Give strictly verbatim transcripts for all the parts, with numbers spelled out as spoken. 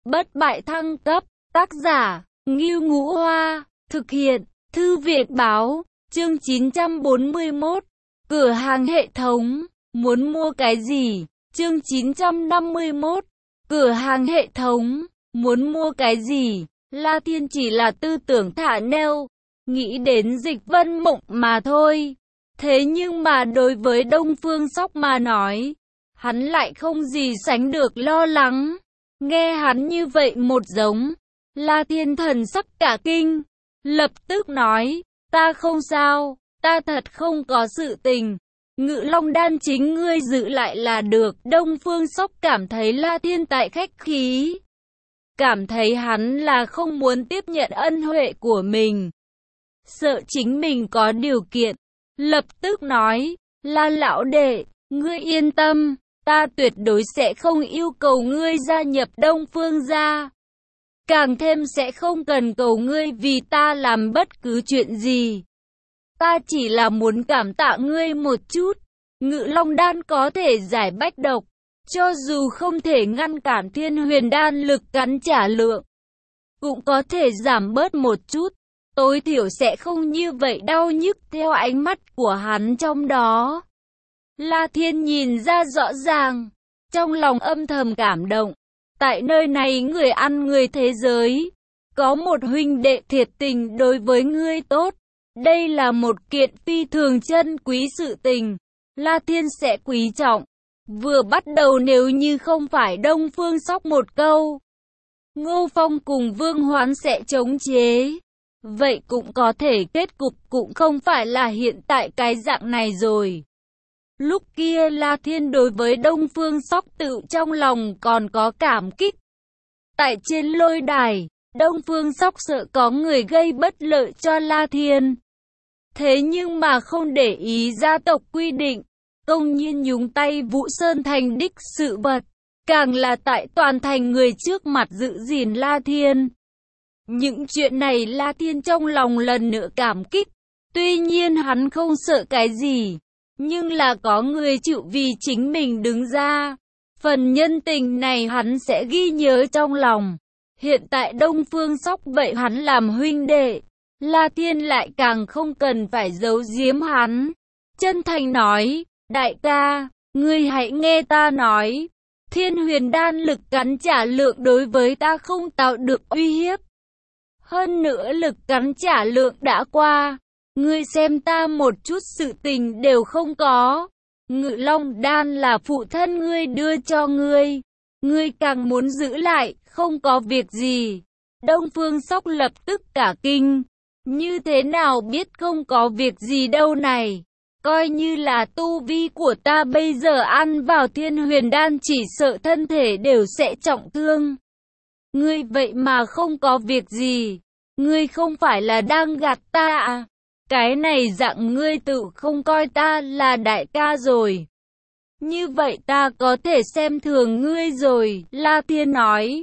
bất bại thăng cấp, tác giả, Ngưu Ngũ Hoa, thực hiện, Thư viện báo, chương chín trăm bốn mươi mốt, cửa hàng hệ thống, muốn mua cái gì, chương chín trăm năm mươi mốt, cửa hàng hệ thống, muốn mua cái gì, La Thiên chỉ là tư tưởng thả neo, nghĩ đến Dịch Vân Mộng mà thôi. Thế nhưng mà đối với Đông Phương Sóc mà nói, hắn lại không gì sánh được lo lắng. Nghe hắn như vậy một giống, La Thiên thần sắc cả kinh, lập tức nói, ta không sao, ta thật không có sự tình. Ngự Long đan chính ngươi giữ lại là được. Đông Phương Sóc cảm thấy La Thiên tại khách khí, cảm thấy hắn là không muốn tiếp nhận ân huệ của mình, sợ chính mình có điều kiện, lập tức nói, La lão đệ, ngươi yên tâm, ta tuyệt đối sẽ không yêu cầu ngươi gia nhập Đông Phương gia, càng thêm sẽ không cần cầu ngươi vì ta làm bất cứ chuyện gì. Ta chỉ là muốn cảm tạ ngươi một chút. Ngự Long đan có thể giải bách độc, cho dù không thể ngăn cản Thiên Huyền đan lực cắn trả lượng, cũng có thể giảm bớt một chút, tối thiểu sẽ không như vậy đau nhức. Theo ánh mắt của hắn trong đó, La Thiên nhìn ra rõ ràng, trong lòng âm thầm cảm động. Tại nơi này người ăn người thế giới, có một huynh đệ thiệt tình đối với ngươi tốt, đây là một kiện phi thường chân quý sự tình, La Thiên sẽ quý trọng. Vừa bắt đầu nếu như không phải Đông Phương Sóc một câu, Ngô Phong cùng Vương Hoán sẽ chống chế, vậy cũng có thể kết cục cũng không phải là hiện tại cái dạng này rồi. Lúc kia La Thiên đối với Đông Phương Sóc tự trong lòng còn có cảm kích. Tại trên lôi đài, Đông Phương Sóc sợ có người gây bất lợi cho La Thiên, thế nhưng mà không để ý gia tộc quy định, công nhiên nhúng tay Vũ Sơn thành đích sự vật, càng là tại toàn thành người trước mặt giữ gìn La Thiên. Những chuyện này La Thiên trong lòng lần nữa cảm kích, tuy nhiên hắn không sợ cái gì, nhưng là có người chịu vì chính mình đứng ra, phần nhân tình này hắn sẽ ghi nhớ trong lòng. Hiện tại Đông Phương Sóc vậy hắn làm huynh đệ, La Thiên lại càng không cần phải giấu giếm hắn, chân thành nói, đại ca, ngươi hãy nghe ta nói, Thiên Huyền đan lực cắn trả lượng đối với ta không tạo được uy hiếp. Hơn nữa lực cắn trả lượng đã qua, ngươi xem ta một chút sự tình đều không có. Ngự Long đan là phụ thân ngươi đưa cho ngươi, ngươi càng muốn giữ lại, không có việc gì. Đông Phương Sóc lập tức cả kinh, như thế nào biết không có việc gì đâu này. Coi như là tu vi của ta bây giờ ăn vào Thiên Huyền đan chỉ sợ thân thể đều sẽ trọng thương. Ngươi vậy mà không có việc gì, ngươi không phải là đang gạt ta à? Cái này dạng ngươi tự không coi ta là đại ca rồi. Như vậy ta có thể xem thường ngươi rồi, La Thiên nói.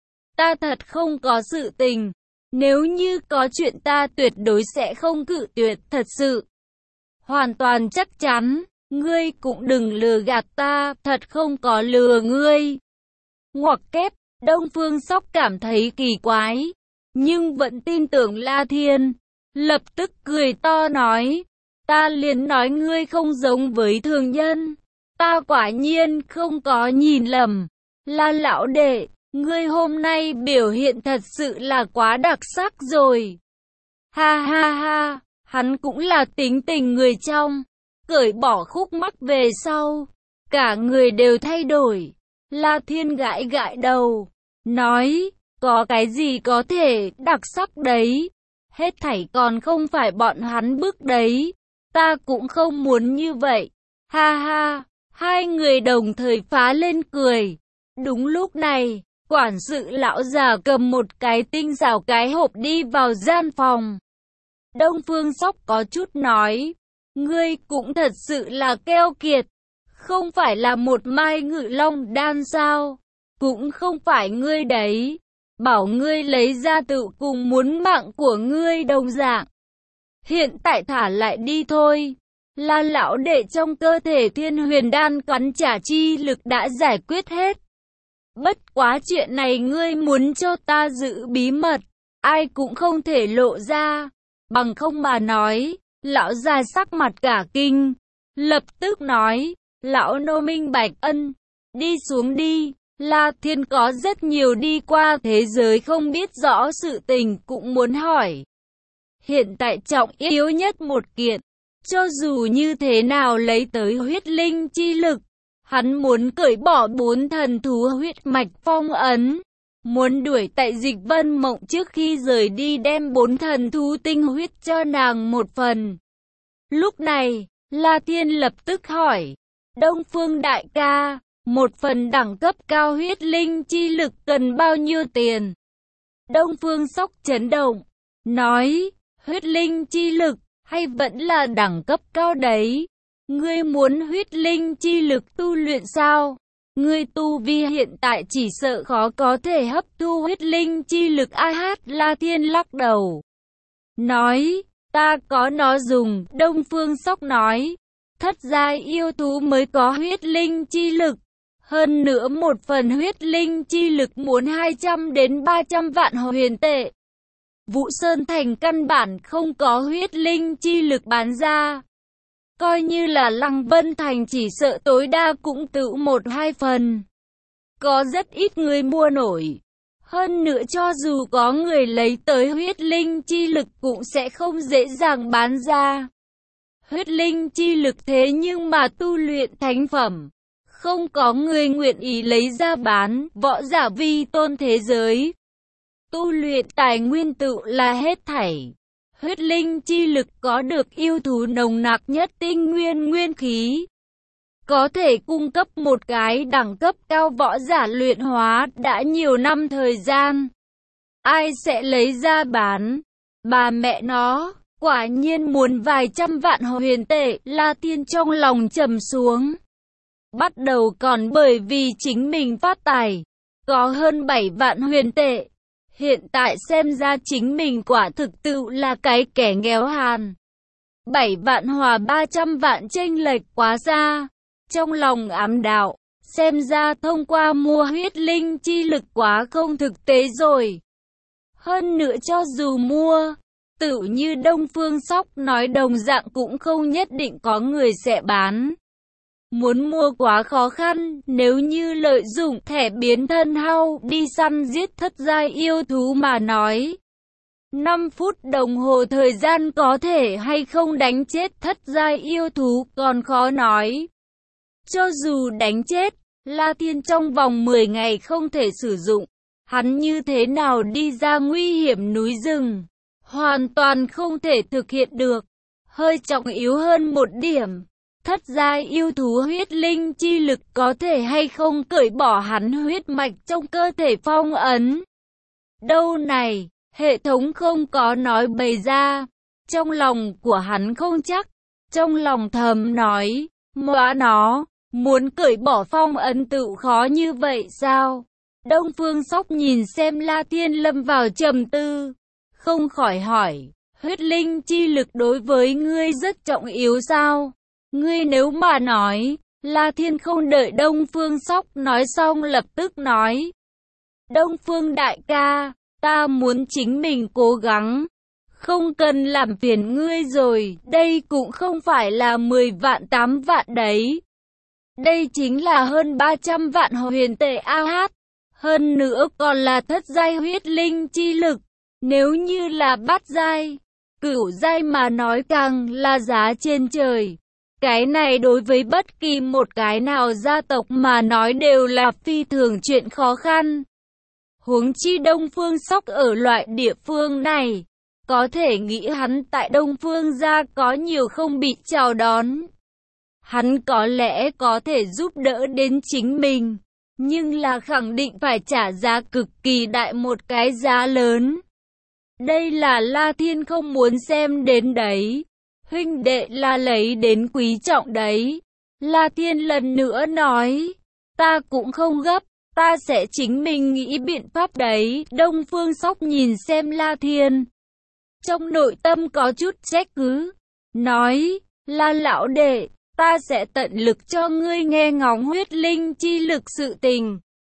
Ta thật không có sự tình, nếu như có chuyện ta tuyệt đối sẽ không cự tuyệt, thật sự. Hoàn toàn chắc chắn, ngươi cũng đừng lừa gạt ta, thật không có lừa ngươi. Ngoặc kép, Đông Phương Sóc cảm thấy kỳ quái, nhưng vẫn tin tưởng La Thiên, lập tức cười to nói, ta liền nói ngươi không giống với thường nhân, ta quả nhiên không có nhìn lầm. La lão đệ, ngươi hôm nay biểu hiện thật sự là quá đặc sắc rồi. Ha ha ha. Hắn cũng là tính tình người trong, cởi bỏ khúc mắc về sau, cả người đều thay đổi. La Thiên gãi gãi đầu, nói, có cái gì có thể đặc sắc đấy, hết thảy còn không phải bọn hắn bức đấy, ta cũng không muốn như vậy. Ha ha, hai người đồng thời phá lên cười. Đúng lúc này, quản sự lão già cầm một cái tinh xảo cái hộp đi vào gian phòng. Đông Phương Sóc có chút nói, ngươi cũng thật sự là keo kiệt, không phải là một mai Ngự Long đan sao, cũng không phải ngươi đấy, bảo ngươi lấy ra tự cùng muốn mạng của ngươi đồng dạng. Hiện tại thả lại đi thôi, La lão đệ trong cơ thể Thiên Huyền đan cắn trả chi lực đã giải quyết hết. Bất quá chuyện này ngươi muốn cho ta giữ bí mật, ai cũng không thể lộ ra, bằng không mà nói. Lão già sắc mặt cả kinh, lập tức nói, lão nô minh bạch. Ân, đi xuống đi. La Thiên có rất nhiều đi qua thế giới không biết rõ sự tình cũng muốn hỏi. Hiện tại trọng yếu nhất một kiện, cho dù như thế nào lấy tới huyết linh chi lực, hắn muốn cởi bỏ bốn thần thú huyết mạch phong ấn, muốn đuổi tại Dịch Vân Mộng trước khi rời đi đem bốn thần thú tinh huyết cho nàng một phần. Lúc này, La Thiên lập tức hỏi, Đông Phương đại ca, một phần đẳng cấp cao huyết linh chi lực cần bao nhiêu tiền? Đông Phương Sóc chấn động, nói, huyết linh chi lực, hay vẫn là đẳng cấp cao đấy? Ngươi muốn huyết linh chi lực tu luyện sao? Ngươi tu vi hiện tại chỉ sợ khó có thể hấp thu huyết linh chi lực. A hát La Thiên lắc đầu, nói, ta có nó dùng. Đông Phương Sóc nói, thất giai yêu thú mới có huyết linh chi lực. Hơn nữa một phần huyết linh chi lực muốn hai trăm đến ba trăm vạn huyền tệ. Vũ Sơn Thành căn bản không có huyết linh chi lực bán ra. Coi như là Lăng Vân Thành chỉ sợ tối đa cũng tự một hai phần. Có rất ít người mua nổi. Hơn nữa cho dù có người lấy tới huyết linh chi lực cũng sẽ không dễ dàng bán ra. Huyết linh chi lực thế nhưng mà tu luyện thánh phẩm. Không có người nguyện ý lấy ra bán, võ giả vi tôn thế giới. Tu luyện tài nguyên tự là hết thảy. Huyết linh chi lực có được yêu thú nồng nặc nhất tinh nguyên nguyên khí. Có thể cung cấp một cái đẳng cấp cao võ giả luyện hóa đã nhiều năm thời gian. Ai sẽ lấy ra bán? Bà mẹ nó, quả nhiên muốn vài trăm vạn huyền tệ. La Thiên trong lòng trầm xuống. Bắt đầu còn bởi vì chính mình phát tài, có hơn bảy vạn huyền tệ. Hiện tại xem ra chính mình quả thực tự là cái kẻ nghèo hàn. bảy vạn hòa ba trăm vạn chênh lệch quá xa. Trong lòng ám đạo, xem ra thông qua mua huyết linh chi lực quá không thực tế rồi. Hơn nữa cho dù mua, tự như Đông Phương Sóc nói đồng dạng cũng không nhất định có người sẽ bán. Muốn mua quá khó khăn, nếu như lợi dụng thẻ biến thân hao đi săn giết thất giai yêu thú mà nói. năm phút đồng hồ thời gian có thể hay không đánh chết thất giai yêu thú còn khó nói. Cho dù đánh chết, La Thiên trong vòng mười ngày không thể sử dụng. Hắn như thế nào đi ra nguy hiểm núi rừng? Hoàn toàn không thể thực hiện được. Hơi trọng yếu hơn một điểm. Thất giai yêu thú huyết linh chi lực có thể hay không cởi bỏ hắn huyết mạch trong cơ thể phong ấn. Đâu này, hệ thống không có nói bày ra. Trong lòng của hắn không chắc. Trong lòng thầm nói, móa nó, muốn cởi bỏ phong ấn tự khó như vậy sao? Đông Phương Sóc nhìn xem La Thiên lâm vào trầm tư. Không khỏi hỏi, huyết linh chi lực đối với ngươi rất trọng yếu sao? Ngươi nếu mà nói, La Thiên không đợi Đông Phương Sóc nói xong lập tức nói. Đông Phương đại ca, ta muốn chính mình cố gắng. Không cần làm phiền ngươi rồi, đây cũng không phải là mười vạn tám vạn đấy. Đây chính là hơn ba trăm vạn huyền tệ a hát. Hơn nữa còn là thất giai huyết linh chi lực. Nếu như là bát giai, cửu giai mà nói càng là giá trên trời. Cái này đối với bất kỳ một cái nào gia tộc mà nói đều là phi thường chuyện khó khăn. Huống chi Đông Phương Sóc ở loại địa phương này, có thể nghĩ hắn tại Đông Phương gia có nhiều không bị chào đón. Hắn có lẽ có thể giúp đỡ đến chính mình, nhưng là khẳng định phải trả giá cực kỳ đại một cái giá lớn. Đây là La Thiên không muốn xem đến đấy. Huynh đệ là lấy đến quý trọng đấy. La Thiên lần nữa nói, ta cũng không gấp, ta sẽ chính mình nghĩ biện pháp đấy. Đông Phương Sóc nhìn xem La Thiên, trong nội tâm có chút trách cứ, nói, La lão đệ, ta sẽ tận lực cho ngươi nghe ngóng huyết linh chi lực sự tình.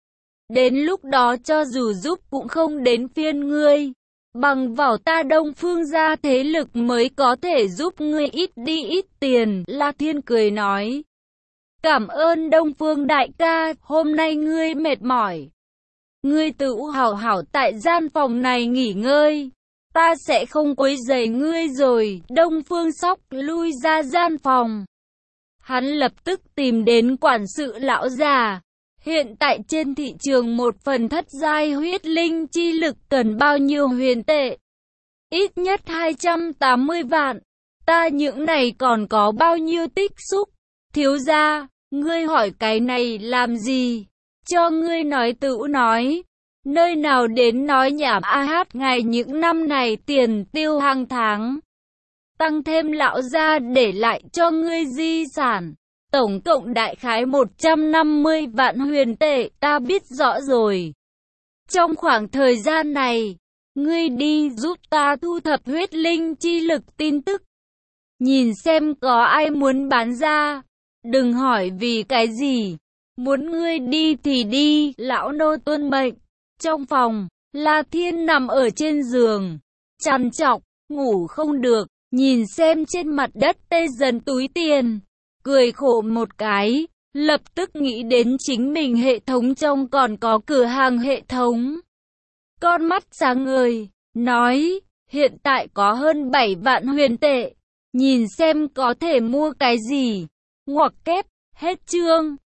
Đến lúc đó cho dù giúp cũng không đến phiên ngươi. Bằng vào ta Đông Phương gia thế lực mới có thể giúp ngươi ít đi ít tiền. La Thiên cười nói. Cảm ơn Đông Phương đại ca, hôm nay ngươi mệt mỏi. Ngươi tự hảo hảo tại gian phòng này nghỉ ngơi. Ta sẽ không quấy rầy ngươi rồi. Đông Phương Sóc lui ra gian phòng. Hắn lập tức tìm đến quản sự lão già. Hiện tại trên thị trường một phần thất giai huyết linh chi lực cần bao nhiêu huyền tệ? Ít nhất hai trăm tám mươi vạn. Ta những này còn có bao nhiêu tích xúc? Thiếu gia, ngươi hỏi cái này làm gì? Cho ngươi nói tự nói. Nơi nào đến nói nhảm a hát ngày những năm này tiền tiêu hàng tháng. Tăng thêm lão gia để lại cho ngươi di sản. Tổng cộng đại khái một trăm năm mươi vạn huyền tệ, ta biết rõ rồi. Trong khoảng thời gian này, ngươi đi giúp ta thu thập huyết linh chi lực tin tức. Nhìn xem có ai muốn bán ra. Đừng hỏi vì cái gì. Muốn ngươi đi thì đi, lão nô tuân mệnh. Trong phòng, La Thiên nằm ở trên giường. Trằn trọc, ngủ không được, nhìn xem trên mặt đất tê dần túi tiền. Cười khổ một cái, lập tức nghĩ đến chính mình hệ thống trong còn có cửa hàng hệ thống. Con mắt sáng ngời, nói, hiện tại có hơn bảy vạn huyền tệ, nhìn xem có thể mua cái gì. Ngoặc kép, hết chương.